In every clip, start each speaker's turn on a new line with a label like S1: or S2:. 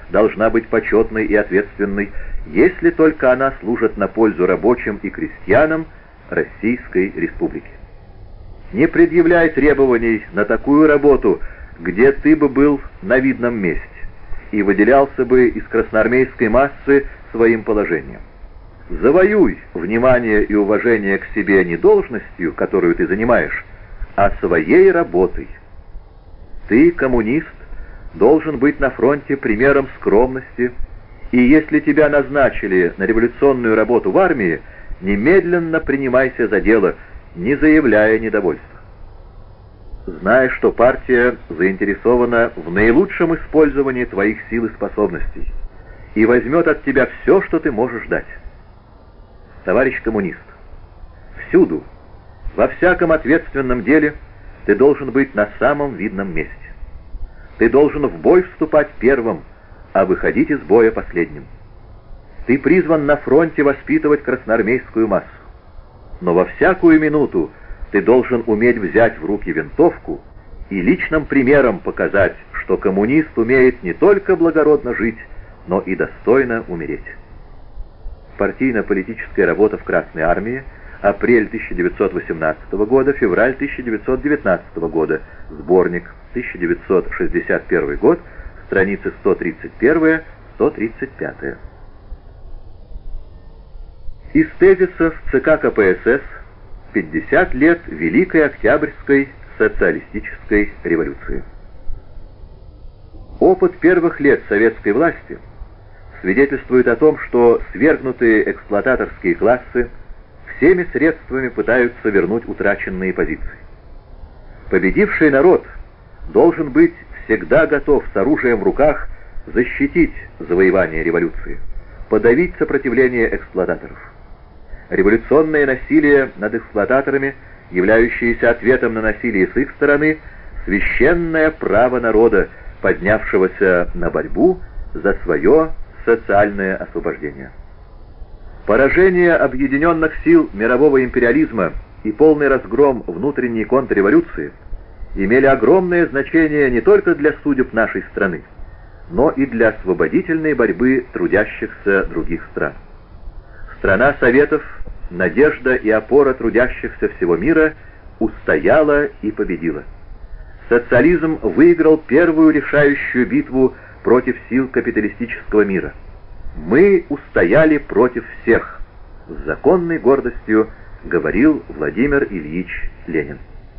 S1: должна быть почетной и ответственной, если только она служит на пользу рабочим и крестьянам Российской Республики. Не предъявляй требований на такую работу, где ты бы был на видном месте и выделялся бы из красноармейской массы своим положением. Завоюй внимание и уважение к себе не должностью, которую ты занимаешь, а своей работой. Ты, коммунист, должен быть на фронте примером скромности, и если тебя назначили на революционную работу в армии, немедленно принимайся за дело, не заявляя недовольства. Знай, что партия заинтересована в наилучшем использовании твоих сил и способностей и возьмет от тебя все, что ты можешь дать. Товарищ коммунист, всюду, во всяком ответственном деле ты должен быть на самом видном месте. Ты должен в бой вступать первым, а выходить из боя последним. Ты призван на фронте воспитывать красноармейскую массу. Но во всякую минуту ты должен уметь взять в руки винтовку и личным примером показать, что коммунист умеет не только благородно жить, но и достойно умереть. Партийно-политическая работа в Красной армии. Апрель 1918 года, февраль 1919 года. Сборник. 1961 год. Страницы 131-135. Из тезисов ЦК КПСС 50 лет Великой Октябрьской социалистической революции. Опыт первых лет советской власти свидетельствует о том, что свергнутые эксплуататорские классы всеми средствами пытаются вернуть утраченные позиции. Победивший народ должен быть всегда готов с оружием в руках защитить завоевание революции, подавить сопротивление эксплуататоров. Революционное насилие над эксплуататорами, являющееся ответом на насилие с их стороны, священное право народа, поднявшегося на борьбу за свое социальное освобождение. Поражение объединенных сил мирового империализма и полный разгром внутренней контрреволюции имели огромное значение не только для судеб нашей страны, но и для освободительной борьбы трудящихся других стран. Страна Советов, надежда и опора трудящихся всего мира, устояла и победила. Социализм выиграл первую решающую битву против сил капиталистического мира. Мы устояли против всех, с законной гордостью говорил Владимир Ильич Ленин.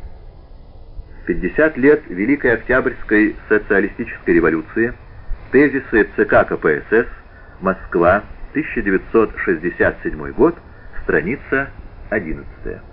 S1: 50 лет Великой Октябрьской социалистической революции. Тезисы ЦК КПСС. Москва. 1967 год. Страница 11.